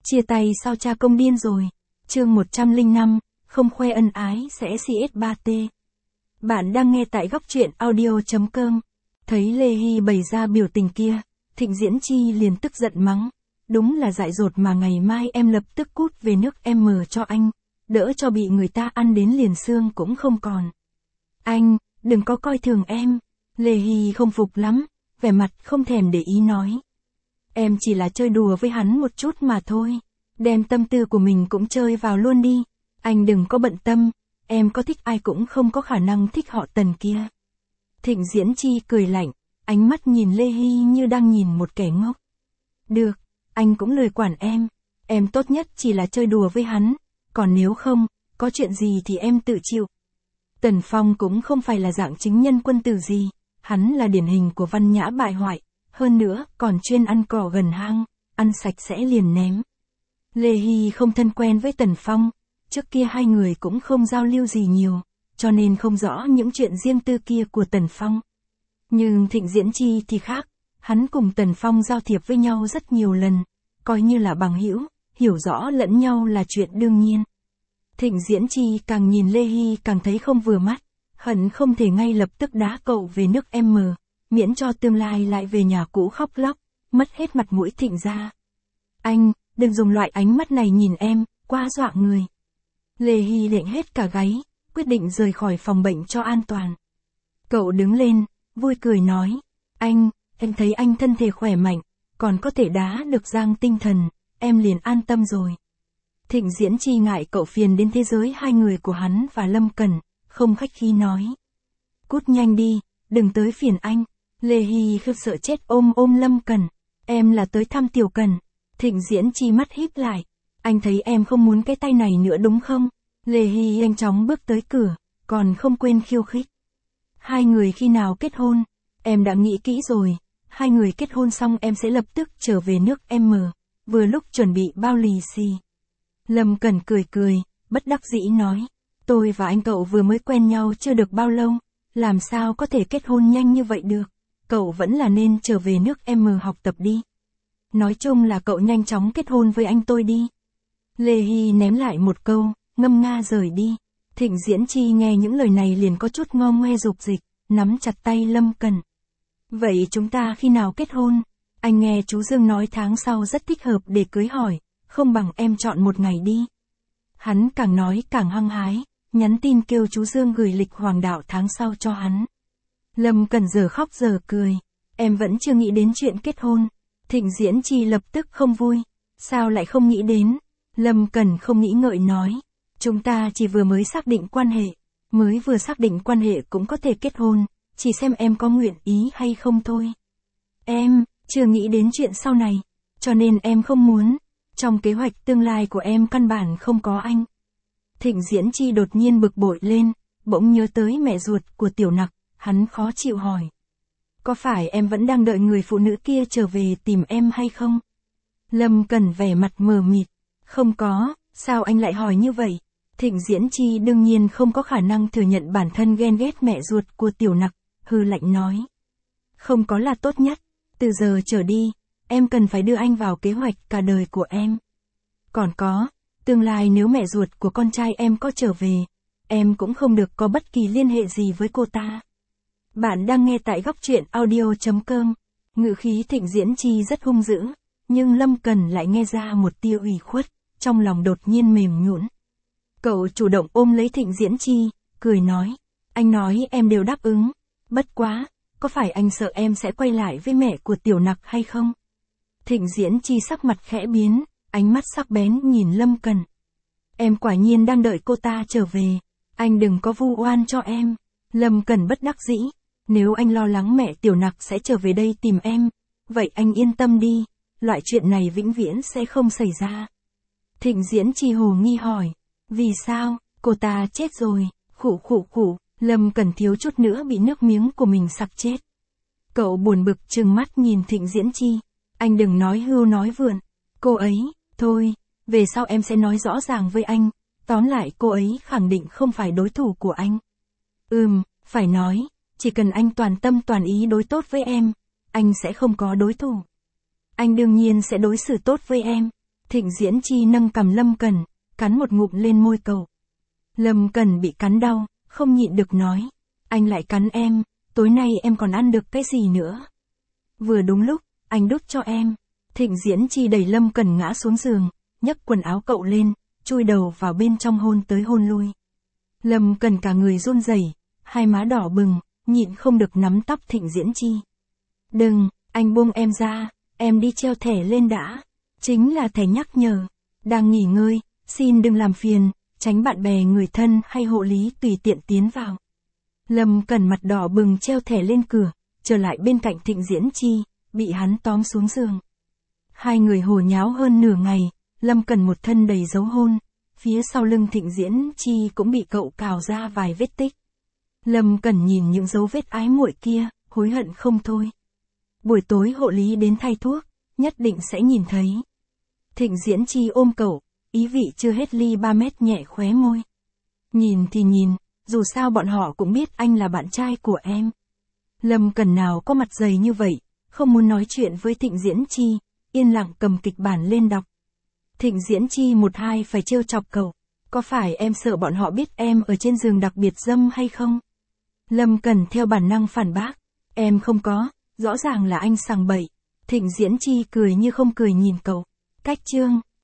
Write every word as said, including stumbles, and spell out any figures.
Chia tay sao cha công điên rồi. Chương một trăm lẻ năm, không khoe ân ái sẽ xê ét ba T. Bạn đang nghe tại góc truyện audio chấm com. Thấy Lê Hy bày ra biểu tình kia, Thịnh Diễn Chi liền tức giận mắng. Đúng là dại dột mà ngày mai em lập tức cút về nước em mờ cho anh, đỡ cho bị người ta ăn đến liền xương cũng không còn. Anh, đừng có coi thường em. Lê Hy không phục lắm, vẻ mặt không thèm để ý nói. Em chỉ là chơi đùa với hắn một chút mà thôi. Đem tâm tư của mình cũng chơi vào luôn đi. Anh đừng có bận tâm, em có thích ai cũng không có khả năng thích họ Tần kia. Thịnh Diễn Chi cười lạnh, ánh mắt nhìn Lê Hy như đang nhìn một kẻ ngốc. Được, anh cũng lười quản em. Em tốt nhất chỉ là chơi đùa với hắn. Còn nếu không, có chuyện gì thì em tự chịu. Tần Phong cũng không phải là dạng chính nhân quân tử gì. Hắn là điển hình của văn nhã bại hoại. Hơn nữa, còn chuyên ăn cỏ gần hang, ăn sạch sẽ liền ném. Lê Hy không thân quen với Tần Phong, trước kia hai người cũng không giao lưu gì nhiều, cho nên không rõ những chuyện riêng tư kia của Tần Phong. Nhưng Thịnh Diễn Chi thì khác, hắn cùng Tần Phong giao thiệp với nhau rất nhiều lần, coi như là bằng hữu, hiểu rõ lẫn nhau là chuyện đương nhiên. Thịnh Diễn Chi càng nhìn Lê Hy càng thấy không vừa mắt, hận không thể ngay lập tức đá cậu về nước M, miễn cho tương lai lại về nhà cũ khóc lóc, mất hết mặt mũi Thịnh gia. Anh, đừng dùng loại ánh mắt này nhìn em, quá dọa người. Lê Hy lệnh hết cả gáy, quyết định rời khỏi phòng bệnh cho an toàn. Cậu đứng lên, vui cười nói, anh, em thấy anh thân thể khỏe mạnh, còn có thể đá được Giang tinh thần, em liền an tâm rồi. Thịnh Diễn Chi ngại cậu phiền đến thế giới hai người của hắn và Lâm Cẩn, không khách khí nói. Cút nhanh đi, đừng tới phiền anh. Lê Hy khiếp sợ chết ôm ôm Lâm Cẩn, em là tới thăm Tiểu Cẩn. Thịnh Diễn Chi mắt híp lại, anh thấy em không muốn cái tay này nữa đúng không? Lê Hy nhanh chóng bước tới cửa, còn không quên khiêu khích. Hai người khi nào kết hôn? Em đã nghĩ kỹ rồi, hai người kết hôn xong em sẽ lập tức trở về nước M, vừa lúc chuẩn bị bao lì xì. Lâm Cẩn cười cười, bất đắc dĩ nói, tôi và anh cậu vừa mới quen nhau chưa được bao lâu, làm sao có thể kết hôn nhanh như vậy được, cậu vẫn là nên trở về nước M học tập đi. Nói chung là cậu nhanh chóng kết hôn với anh tôi đi. Lê Hy ném lại một câu, ngâm nga rời đi. Thịnh Diễn Chi nghe những lời này liền có chút ngo ngoe dục dịch, nắm chặt tay Lâm Cẩn. Vậy chúng ta khi nào kết hôn? Anh nghe chú Dương nói tháng sau rất thích hợp để cưới hỏi, không bằng em chọn một ngày đi. Hắn càng nói càng hăng hái, nhắn tin kêu chú Dương gửi lịch hoàng đạo tháng sau cho hắn. Lâm Cẩn giờ khóc giờ cười, em vẫn chưa nghĩ đến chuyện kết hôn. Thịnh Diễn Chi lập tức không vui, sao lại không nghĩ đến? Lâm Cẩn không nghĩ ngợi nói, chúng ta chỉ vừa mới xác định quan hệ, mới vừa xác định quan hệ cũng có thể kết hôn, chỉ xem em có nguyện ý hay không thôi. Em, chưa nghĩ đến chuyện sau này, cho nên em không muốn, trong kế hoạch tương lai của em căn bản không có anh. Thịnh Diễn Chi đột nhiên bực bội lên, bỗng nhớ tới mẹ ruột của Tiểu Nặc, hắn khó chịu hỏi. Có phải em vẫn đang đợi người phụ nữ kia trở về tìm em hay không? Lâm Cẩn vẻ mặt mờ mịt. Không có, sao anh lại hỏi như vậy? Thịnh Diễn Chi đương nhiên không có khả năng thừa nhận bản thân ghen ghét mẹ ruột của Tiểu Nặc, hừ lạnh nói. Không có là tốt nhất, từ giờ trở đi, em cần phải đưa anh vào kế hoạch cả đời của em. Còn có, tương lai nếu mẹ ruột của con trai em có trở về, em cũng không được có bất kỳ liên hệ gì với cô ta. Bạn đang nghe tại góc truyện audio chấm com. Ngữ khí Thịnh Diễn Chi rất hung dữ, nhưng Lâm Cẩn lại nghe ra một tia ủy khuất, trong lòng đột nhiên mềm nhũn. Cậu chủ động ôm lấy Thịnh Diễn Chi, cười nói, anh nói em đều đáp ứng, bất quá, có phải anh sợ em sẽ quay lại với mẹ của Tiểu Nặc hay không? Thịnh Diễn Chi sắc mặt khẽ biến, ánh mắt sắc bén nhìn Lâm Cẩn. Em quả nhiên đang đợi cô ta trở về, anh đừng có vu oan cho em. Lâm Cẩn bất đắc dĩ, nếu anh lo lắng mẹ Tiểu Nặc sẽ trở về đây tìm em, vậy anh yên tâm đi, loại chuyện này vĩnh viễn sẽ không xảy ra. Thịnh Diễn Chi hồ nghi hỏi, vì sao, cô ta chết rồi, khụ khụ khụ, Lâm Cẩn thiếu chút nữa bị nước miếng của mình sặc chết. Cậu buồn bực trừng mắt nhìn Thịnh Diễn Chi, anh đừng nói hưu nói vượn, cô ấy, thôi, về sau em sẽ nói rõ ràng với anh, tóm lại cô ấy khẳng định không phải đối thủ của anh. Ừm, phải nói, chỉ cần anh toàn tâm toàn ý đối tốt với em, anh sẽ không có đối thủ. Anh đương nhiên sẽ đối xử tốt với em. Thịnh Diễn Chi nâng cằm Lâm Cẩn, cắn một ngụm lên môi cậu. Lâm Cẩn bị cắn đau, không nhịn được nói. Anh lại cắn em, tối nay em còn ăn được cái gì nữa? Vừa đúng lúc, anh đút cho em. Thịnh Diễn Chi đẩy Lâm Cẩn ngã xuống giường, nhấc quần áo cậu lên, chui đầu vào bên trong hôn tới hôn lui. Lâm Cẩn cả người run rẩy, hai má đỏ bừng, nhịn không được nắm tóc Thịnh Diễn Chi. Đừng, anh buông em ra, em đi treo thẻ lên đã. Chính là thẻ nhắc nhở. Đang nghỉ ngơi, xin đừng làm phiền, tránh bạn bè người thân hay hộ lý tùy tiện tiến vào. Lâm Cẩn mặt đỏ bừng treo thẻ lên cửa, trở lại bên cạnh Thịnh Diễn Chi, bị hắn tóm xuống giường. Hai người hồ nháo hơn nửa ngày, Lâm Cẩn một thân đầy dấu hôn, phía sau lưng Thịnh Diễn Chi cũng bị cậu cào ra vài vết tích. Lâm Cẩn nhìn những dấu vết ái muội kia, hối hận không thôi. Buổi tối hộ lý đến thay thuốc, nhất định sẽ nhìn thấy. Thịnh Diễn Chi ôm cậu, ý vị chưa hết ly ba mét nhẹ khóe môi. Nhìn thì nhìn, dù sao bọn họ cũng biết anh là bạn trai của em. Lâm Cẩn nào có mặt dày như vậy, không muốn nói chuyện với Thịnh Diễn Chi, yên lặng cầm kịch bản lên đọc. Thịnh Diễn Chi một hai phải trêu chọc cậu, có phải em sợ bọn họ biết em ở trên giường đặc biệt dâm hay không? Lâm Cẩn theo bản năng phản bác, em không có, rõ ràng là anh sằng bậy. Thịnh Diễn Chi cười như không cười nhìn cậu. Cách chương